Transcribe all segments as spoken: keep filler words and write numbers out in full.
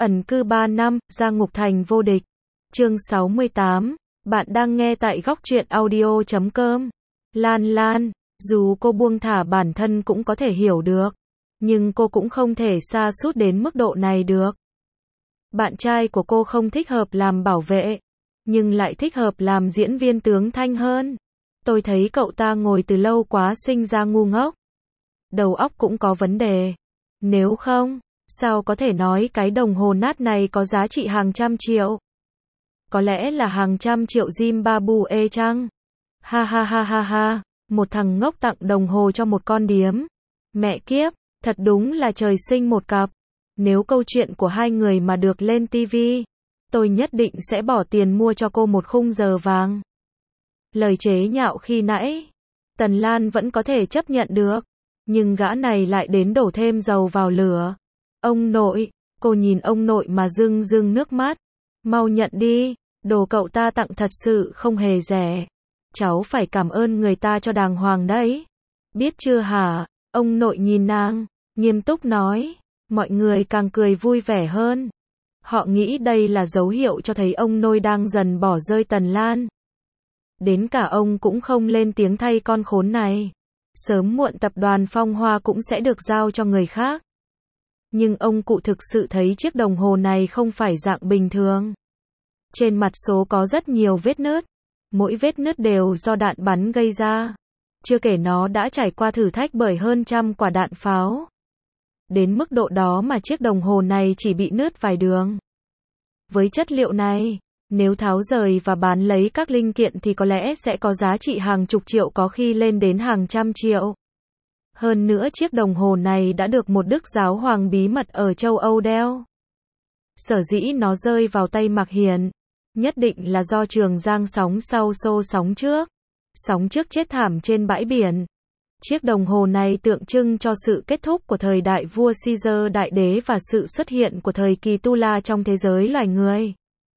Ẩn cư ba năm, ra ngục thành vô địch. Chương sáu mươi tám. Bạn đang nghe tại góc truyện audio chấm com. Lan Lan, dù cô buông thả bản thân cũng có thể hiểu được, nhưng cô cũng không thể sa sút đến mức độ này được. Bạn trai của cô không thích hợp làm bảo vệ, nhưng lại thích hợp làm diễn viên tướng thanh hơn. Tôi thấy cậu ta ngồi từ lâu quá sinh ra ngu ngốc. Đầu óc cũng có vấn đề. Nếu không, sao có thể nói cái đồng hồ nát này có giá trị hàng trăm triệu? Có lẽ là hàng trăm triệu Zimbabwe chăng? Ha ha ha ha ha, một thằng ngốc tặng đồng hồ cho một con điếm. Mẹ kiếp, thật đúng là trời sinh một cặp. Nếu câu chuyện của hai người mà được lên ti vi, tôi nhất định sẽ bỏ tiền mua cho cô một khung giờ vàng. Lời chế nhạo khi nãy, Tần Lan vẫn có thể chấp nhận được, nhưng gã này lại đến đổ thêm dầu vào lửa. Ông nội, cô nhìn ông nội mà rưng rưng nước mắt. Mau nhận đi, đồ cậu ta tặng thật sự không hề rẻ. Cháu phải cảm ơn người ta cho đàng hoàng đấy. Biết chưa hả? Ông nội nhìn nàng, nghiêm túc nói. Mọi người càng cười vui vẻ hơn. Họ nghĩ đây là dấu hiệu cho thấy ông nội đang dần bỏ rơi Tần Lan. Đến cả ông cũng không lên tiếng thay con khốn này. Sớm muộn tập đoàn Phong Hoa cũng sẽ được giao cho người khác. Nhưng ông cụ thực sự thấy chiếc đồng hồ này không phải dạng bình thường. Trên mặt số có rất nhiều vết nứt. Mỗi vết nứt đều do đạn bắn gây ra. Chưa kể nó đã trải qua thử thách bởi hơn trăm quả đạn pháo. Đến mức độ đó mà chiếc đồng hồ này chỉ bị nứt vài đường. Với chất liệu này, nếu tháo rời và bán lấy các linh kiện thì có lẽ sẽ có giá trị hàng chục triệu, có khi lên đến hàng trăm triệu. Hơn nữa chiếc đồng hồ này đã được một đức giáo hoàng bí mật ở châu Âu đeo. Sở dĩ nó rơi vào tay Mạc Hiển, nhất định là do Trường Giang sóng sau xô sóng trước. Sóng trước chết thảm trên bãi biển. Chiếc đồng hồ này tượng trưng cho sự kết thúc của thời đại vua Caesar đại đế và sự xuất hiện của thời kỳ Tu La trong thế giới loài người.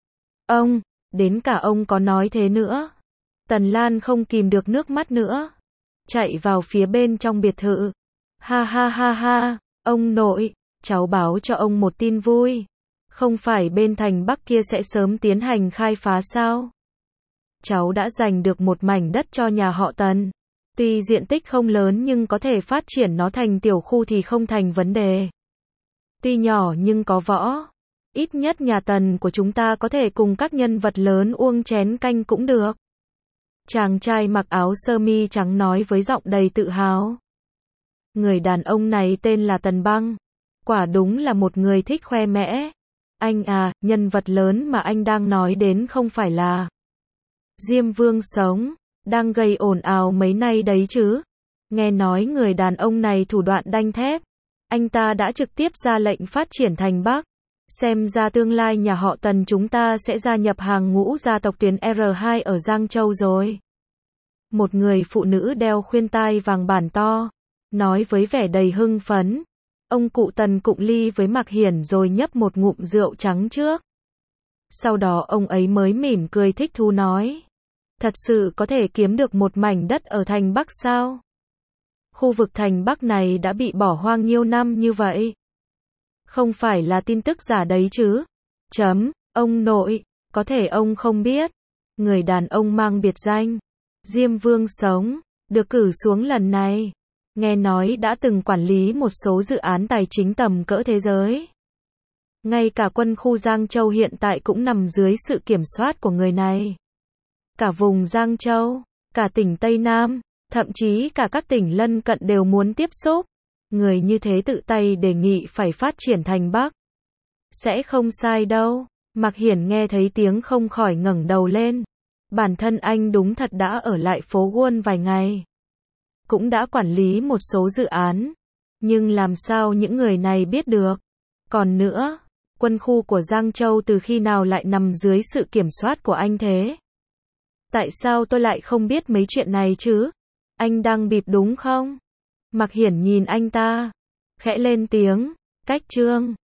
Ông, đến cả ông có nói thế nữa. Tần Lan không kìm được nước mắt nữa. Chạy vào phía bên trong biệt thự. Ha ha ha ha, ông nội, cháu báo cho ông một tin vui. Không phải bên thành Bắc kia sẽ sớm tiến hành khai phá sao? Cháu đã giành được một mảnh đất cho nhà họ Tần. Tuy diện tích không lớn nhưng có thể phát triển nó thành tiểu khu thì không thành vấn đề. Tuy nhỏ nhưng có võ. Ít nhất nhà Tần của chúng ta có thể cùng các nhân vật lớn uống chén canh cũng được. Chàng trai mặc áo sơ mi trắng nói với giọng đầy tự hào. Người đàn ông này tên là Tần Băng. Quả đúng là một người thích khoe mẽ. Anh à, nhân vật lớn mà anh đang nói đến không phải là Diêm Vương Sống, đang gây ồn ào mấy nay đấy chứ. Nghe nói người đàn ông này thủ đoạn đanh thép. Anh ta đã trực tiếp ra lệnh phát triển thành Bắc. Xem ra tương lai nhà họ Tần chúng ta sẽ gia nhập hàng ngũ gia tộc tuyến R hai ở Giang Châu rồi. Một người phụ nữ đeo khuyên tai vàng bản to, nói với vẻ đầy hưng phấn. Ông cụ Tần cụng ly với Mạc Hiển rồi nhấp một ngụm rượu trắng trước. Sau đó ông ấy mới mỉm cười thích thú nói. Thật sự có thể kiếm được một mảnh đất ở thành Bắc sao? Khu vực thành Bắc này đã bị bỏ hoang nhiêu năm như vậy. Không phải là tin tức giả đấy chứ? Chấm, ông nội, có thể ông không biết. Người đàn ông mang biệt danh Diêm Vương Sống, được cử xuống lần này. Nghe nói đã từng quản lý một số dự án tài chính tầm cỡ thế giới. Ngay cả quân khu Giang Châu hiện tại cũng nằm dưới sự kiểm soát của người này. Cả vùng Giang Châu, cả tỉnh Tây Nam, thậm chí cả các tỉnh lân cận đều muốn tiếp xúc. Người như thế tự tay đề nghị phải phát triển thành Bắc. Sẽ không sai đâu. Mạc Hiển nghe thấy tiếng không khỏi ngẩng đầu lên. Bản thân anh đúng thật đã ở lại phố Wall vài ngày. Cũng đã quản lý một số dự án. Nhưng làm sao những người này biết được? Còn nữa, quân khu của Giang Châu từ khi nào lại nằm dưới sự kiểm soát của anh thế? Tại sao tôi lại không biết mấy chuyện này chứ? Anh đang bịp đúng không? Mạc Hiển nhìn anh ta, khẽ lên tiếng, cách chương.